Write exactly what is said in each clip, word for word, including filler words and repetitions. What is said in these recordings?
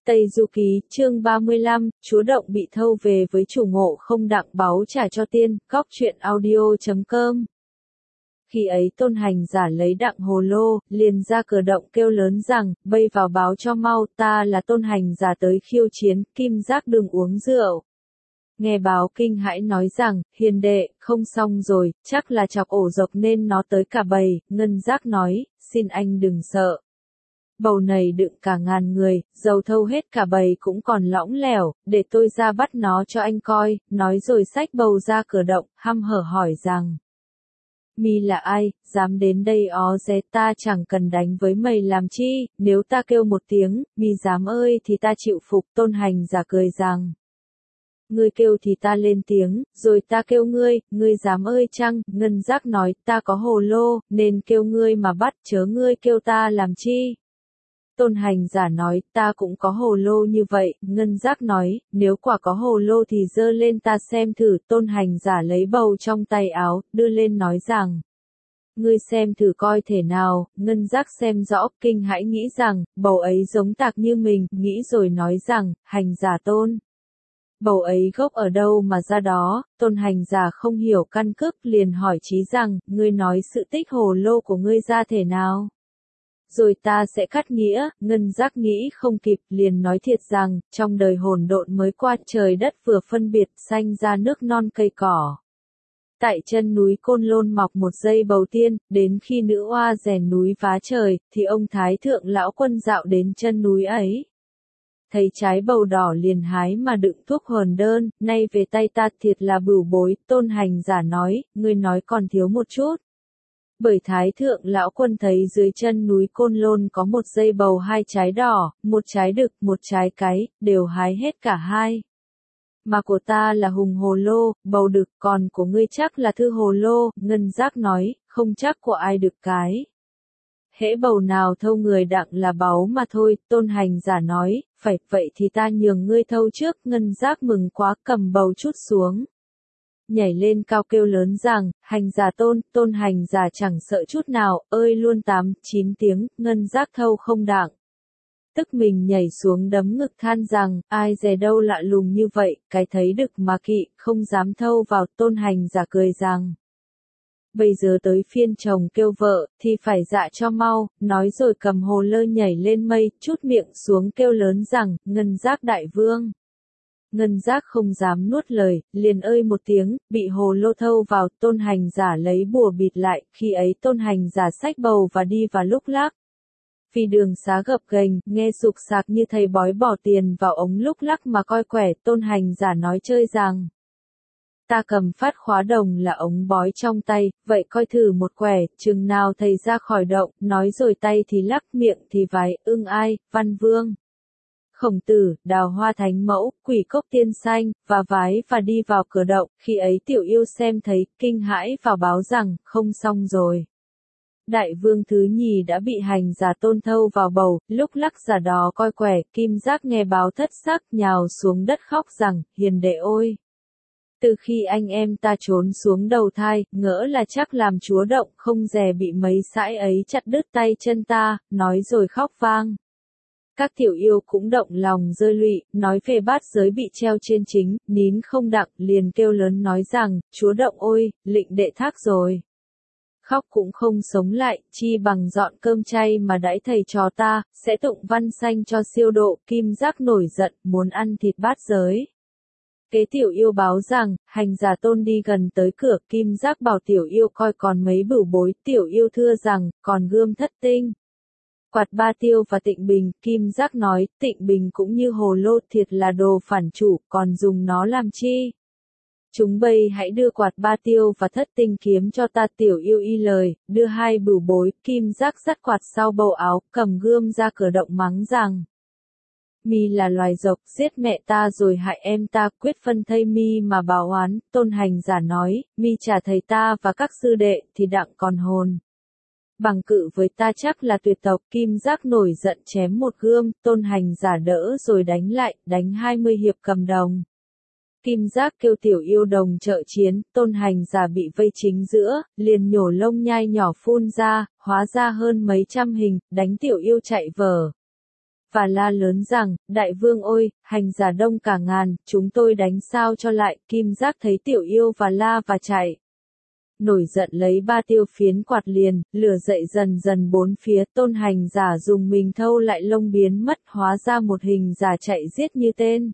Tây Du Ký, chương ba mươi lăm, Chúa Động bị thâu về với chủ ngộ không đặng báu trả cho tiên, góc truyện audio chấm com. Khi ấy Tôn Hành Giả lấy đặng hồ lô, liền ra cửa động kêu lớn rằng, bây vào báo cho mau, ta là Tôn Hành Giả tới khiêu chiến, Kim Giác đừng uống rượu. Nghe báo kinh hãi nói rằng, hiền đệ, không xong rồi, chắc là chọc ổ dộc nên nó tới cả bầy. Ngân Giác nói, xin anh đừng sợ. Bầu này đựng cả ngàn người, dầu thâu hết cả bầy cũng còn lõng lẻo, để tôi ra bắt nó cho anh coi. Nói rồi xách bầu ra cửa động, hăm hở hỏi rằng, mi là ai, dám đến đây ó dé, ta chẳng cần đánh với mày làm chi, nếu ta kêu một tiếng, mi dám ơi thì ta chịu phục. Tôn Hành Giả cười rằng, ngươi kêu thì ta lên tiếng, rồi ta kêu ngươi, ngươi dám ơi chăng? Ngân Giác nói, ta có hồ lô, nên kêu ngươi mà bắt, chớ ngươi kêu ta làm chi. Tôn Hành Giả nói, ta cũng có hồ lô như vậy. Ngân Giác nói, nếu quả có hồ lô thì dơ lên ta xem thử. Tôn Hành Giả lấy bầu trong tay áo, đưa lên nói rằng, ngươi xem thử coi thể nào. Ngân Giác xem rõ, kinh hãi nghĩ rằng, bầu ấy giống tạc như mình, nghĩ rồi nói rằng, Hành Giả Tôn, bầu ấy gốc ở đâu mà ra đó? Tôn Hành Giả không hiểu căn cức, liền hỏi Trí rằng, ngươi nói sự tích hồ lô của ngươi ra thể nào? Rồi ta sẽ cắt nghĩa. Ngân Giác nghĩ không kịp, liền nói thiệt rằng, trong đời hỗn độn mới qua, trời đất vừa phân biệt, sanh ra nước non cây cỏ. Tại chân núi Côn Lôn mọc một dây bầu tiên, đến khi nữ oa rèn núi phá trời, thì ông Thái Thượng Lão Quân dạo đến chân núi ấy. Thấy trái bầu đỏ liền hái mà đựng thuốc hồn đơn, nay về tay ta thiệt là bửu bối. Tôn Hành Giả nói, ngươi nói còn thiếu một chút. Bởi Thái Thượng Lão Quân thấy dưới chân núi Côn Lôn có một dây bầu hai trái đỏ, một trái đực, một trái cái, đều hái hết cả hai. Mà của ta là hùng hồ lô, bầu đực, còn của ngươi chắc là thư hồ lô. Ngân Giác nói, không chắc của ai đực cái. Hễ bầu nào thâu người đặng là báu mà thôi. Tôn Hành Giả nói, phải, vậy thì ta nhường ngươi thâu trước. Ngân Giác mừng quá, cầm bầu chút xuống, nhảy lên cao kêu lớn rằng, Hành Giả Tôn. Tôn Hành Giả chẳng sợ chút nào, ơi luôn tám, chín tiếng. Ngân Giác thâu không đặng, tức mình nhảy xuống đấm ngực than rằng, ai dè đâu lạ lùng như vậy, cái thấy đực mà kỵ, không dám thâu vào. Tôn Hành Giả cười rằng, bây giờ tới phiên chồng kêu vợ, thì phải dạ cho mau. Nói rồi cầm hồ lơ nhảy lên mây, trút miệng xuống kêu lớn rằng, Ngân Giác đại vương. Ngân Giác không dám nuốt lời, liền ơi một tiếng, bị hồ lô thâu vào. Tôn Hành Giả lấy bùa bịt lại, khi ấy Tôn Hành Giả xách bầu và đi vào lúc lắc. Vì đường xá gập ghềnh, nghe sục sạc như thầy bói bỏ tiền vào ống lúc lắc mà coi quẻ. Tôn Hành Giả nói chơi rằng, ta cầm phát khóa đồng là ống bói trong tay, vậy coi thử một quẻ, chừng nào thầy ra khỏi động. Nói rồi tay thì lắc, miệng thì vái, ưng ai, Văn Vương, Khổng Tử, Đào Hoa Thánh Mẫu, Quỷ Cốc Tiên Xanh, và vái và đi vào cửa động. Khi ấy Tiểu Yêu xem thấy, kinh hãi vào báo rằng, không xong rồi. Đại vương thứ nhì đã bị Hành Giả Tôn thâu vào bầu. Lúc lắc giả đó coi quẻ, Kim Giác nghe báo thất sắc, nhào xuống đất khóc rằng, hiền đệ ôi! Từ khi anh em ta trốn xuống đầu thai, ngỡ là chắc làm chúa động, không dè bị mấy sãi ấy chặt đứt tay chân ta. Nói rồi khóc vang. Các tiểu yêu cũng động lòng rơi lụy, nói về bát giới bị treo trên chính, nín không đặng, liền kêu lớn nói rằng, chúa động ôi, lịnh đệ thác rồi. Khóc cũng không sống lại, chi bằng dọn cơm chay mà đãi thầy trò ta, sẽ tụng văn sanh cho siêu độ. Kim Giác nổi giận, muốn ăn thịt bát giới. Kế tiểu yêu báo rằng, Hành Giả Tôn đi gần tới cửa. Kim Giác bảo tiểu yêu coi còn mấy bửu bối. Tiểu yêu thưa rằng, còn gươm thất tinh, quạt ba tiêu và tịnh bình. Kim Giác nói, tịnh bình cũng như hồ lô, thiệt là đồ phản chủ, còn dùng nó làm chi? Chúng bây hãy đưa quạt ba tiêu và thất tinh kiếm cho ta. Tiểu yêu y lời, đưa hai bửu bối. Kim Giác dắt quạt sau bầu áo, cầm gươm ra cửa động mắng rằng, mi là loài dộc, giết mẹ ta rồi hại em ta, quyết phân thây mi mà báo oán. Tôn Hành Giả nói, mi trả thầy ta và các sư đệ, thì đặng còn hồn. Bằng cự với ta chắc là tuyệt tộc. Kim Giác nổi giận chém một gươm. Tôn Hành Giả đỡ rồi đánh lại, đánh hai mươi hiệp cầm đồng. Kim Giác kêu tiểu yêu đồng trợ chiến. Tôn Hành Giả bị vây chính giữa, liền nhổ lông nhai nhỏ phun ra, hóa ra hơn mấy trăm hình, đánh tiểu yêu chạy vờ. và la lớn rằng, đại vương ôi, hành giả đông cả ngàn, chúng tôi đánh sao cho lại, Kim Giác thấy Tiểu Yêu và la và chạy. Nổi giận lấy ba tiêu phiến quạt liền, lửa dậy dần dần bốn phía, tôn hành giả dùng mình thâu lại lông biến mất, hóa ra một hình giả chạy giết như tên.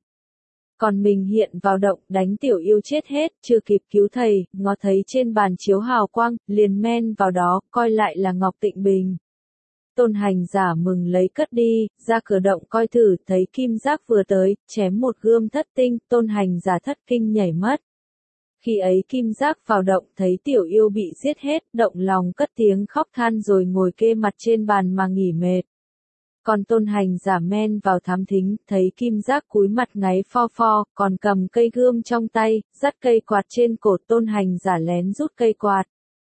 Còn mình hiện vào động, đánh Tiểu Yêu chết hết, chưa kịp cứu thầy, ngó thấy trên bàn chiếu hào quang, liền men vào đó, coi lại là Ngọc Tịnh Bình. Tôn hành giả mừng lấy cất đi, ra cửa động coi thử, thấy Kim Giác vừa tới, chém một gươm thất tinh, tôn hành giả thất kinh nhảy mất. Khi ấy Kim Giác vào động thấy Tiểu Yêu bị giết hết, động lòng cất tiếng khóc than rồi ngồi kê mặt trên bàn mà nghỉ mệt. Còn tôn hành giả men vào thám thính, thấy Kim Giác cúi mặt ngáy pho pho, còn cầm cây gươm trong tay, dắt cây quạt trên cổ, tôn hành giả lén rút cây quạt.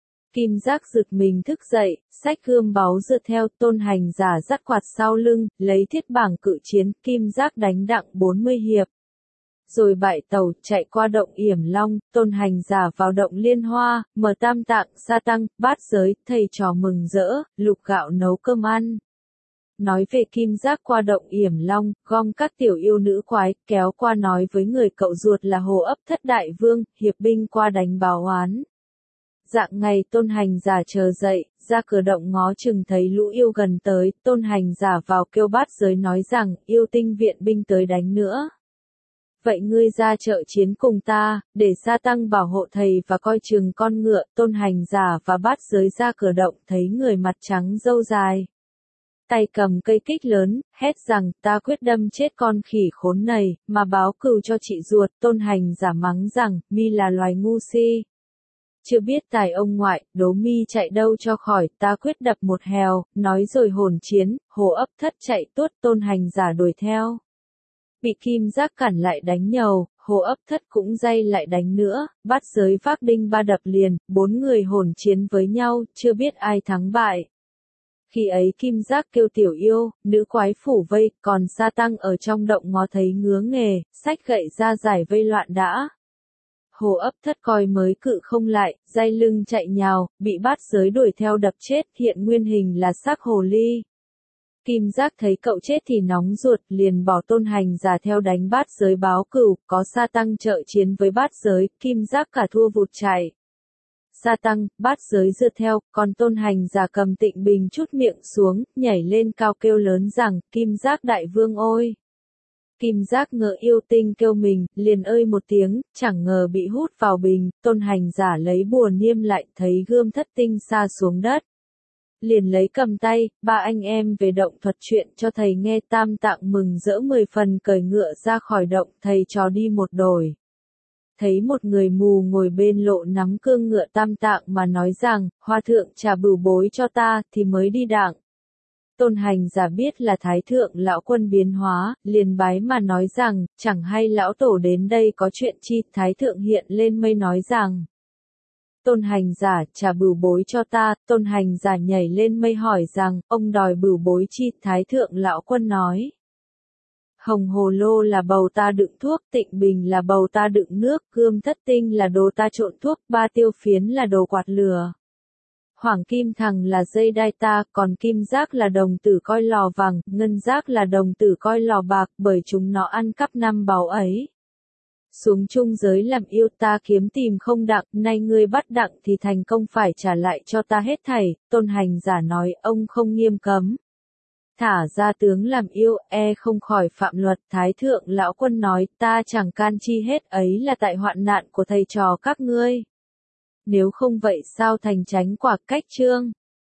Kim Giác giật mình thức dậy, xách gươm báu rượt theo, tôn hành giả dắt quạt sau lưng, lấy thiết bảng cự chiến, Kim Giác đánh đặng bốn mươi hiệp. Rồi bại tàu, chạy qua động Yểm Long, tôn hành giả vào động Liên Hoa, mở tam tạng, sa tăng, bát giới, thầy trò mừng rỡ, lục gạo nấu cơm ăn. Nói về Kim Giác qua động Yểm Long, gom các tiểu yêu nữ quái, kéo qua nói với người cậu ruột là Hồ Ấp Thất Đại Vương, hiệp binh qua đánh báo oán. Dạng ngày tôn hành giả chờ dậy, ra cửa động ngó chừng thấy lũ yêu gần tới, tôn hành giả vào kêu bát giới nói rằng, yêu tinh viện binh tới đánh nữa. Vậy ngươi ra trợ chiến cùng ta, để sa tăng bảo hộ thầy và coi chừng con ngựa, tôn hành giả và bát giới ra cửa động thấy người mặt trắng râu dài. Tay cầm cây kích lớn, hét rằng, ta quyết đâm chết con khỉ khốn này, mà báo cừu cho chị ruột, tôn hành giả mắng rằng, mi là loài ngu si. Chưa biết tài ông ngoại, đố mi chạy đâu cho khỏi, ta quyết đập một hèo, nói rồi hồn chiến, Hồ Ấp Thất chạy tuốt, tôn hành giả đuổi theo. Bị Kim Giác cản lại đánh nhầu, Hồ Ấp Thất cũng dây lại đánh nữa, bát giới vác đinh ba đập liền, bốn người hồn chiến với nhau, chưa biết ai thắng bại. Khi ấy Kim Giác kêu Tiểu Yêu, nữ quái phủ vây, còn sa tăng ở trong động ngó thấy ngứa nghề, xách gậy ra giải vây loạn đã. Hồ Ấp Thất coi mới cự không lại, day lưng chạy nhào, bị bát giới đuổi theo đập chết, hiện nguyên hình là xác hồ ly. Kim Giác thấy cậu chết thì nóng ruột, liền bỏ tôn hành giả theo đánh bát giới báo cừu, có sa tăng trợ chiến với bát giới, Kim Giác cả thua vụt chạy. Sa tăng, bát giới rượt theo, còn tôn hành giả cầm Tịnh Bình chút miệng xuống, nhảy lên cao kêu lớn rằng, Kim Giác đại vương ôi! Kim Giác ngỡ yêu tinh kêu mình, liền ơi một tiếng, chẳng ngờ bị hút vào bình, tôn hành giả lấy bùa niêm lại, thấy gươm thất tinh sa xuống đất. Liền lấy cầm tay, ba anh em về động thuật chuyện cho thầy nghe, tam tạng mừng rỡ mười phần, cởi ngựa ra khỏi động, thầy trò đi một đồi. Thấy một người mù ngồi bên lộ nắm cương ngựa tam tạng mà nói rằng, hoa thượng trả bửu bối cho ta, thì mới đi đặng. Tôn hành giả biết là thái thượng lão quân biến hóa, liền bái mà nói rằng, chẳng hay lão tổ đến đây có chuyện chi, thái thượng hiện lên mây nói rằng. Tôn hành giả trả bửu bối cho ta, tôn hành giả nhảy lên mây hỏi rằng, ông đòi bửu bối chi, thái thượng lão quân nói. Hồng hồ lô là bầu ta đựng thuốc, Tịnh Bình là bầu ta đựng nước, gươm thất tinh là đồ ta trộn thuốc, ba tiêu phiến là đồ quạt lửa. Hoàng kim thằng là dây đai ta, còn kim giác là đồng tử coi lò vàng, ngân giác là đồng tử coi lò bạc, bởi chúng nó ăn cắp năm báu ấy. Xuống chung giới làm yêu ta kiếm tìm không đặng, nay ngươi bắt đặng thì thành công phải trả lại cho ta hết thảy, tôn hành giả nói ông không nghiêm cấm. Thả ra tướng làm yêu, e không khỏi phạm luật, thái thượng lão quân nói ta chẳng can chi hết, ấy là tại hoạn nạn của thầy trò các ngươi. Nếu không vậy sao thành chánh quả cách chương.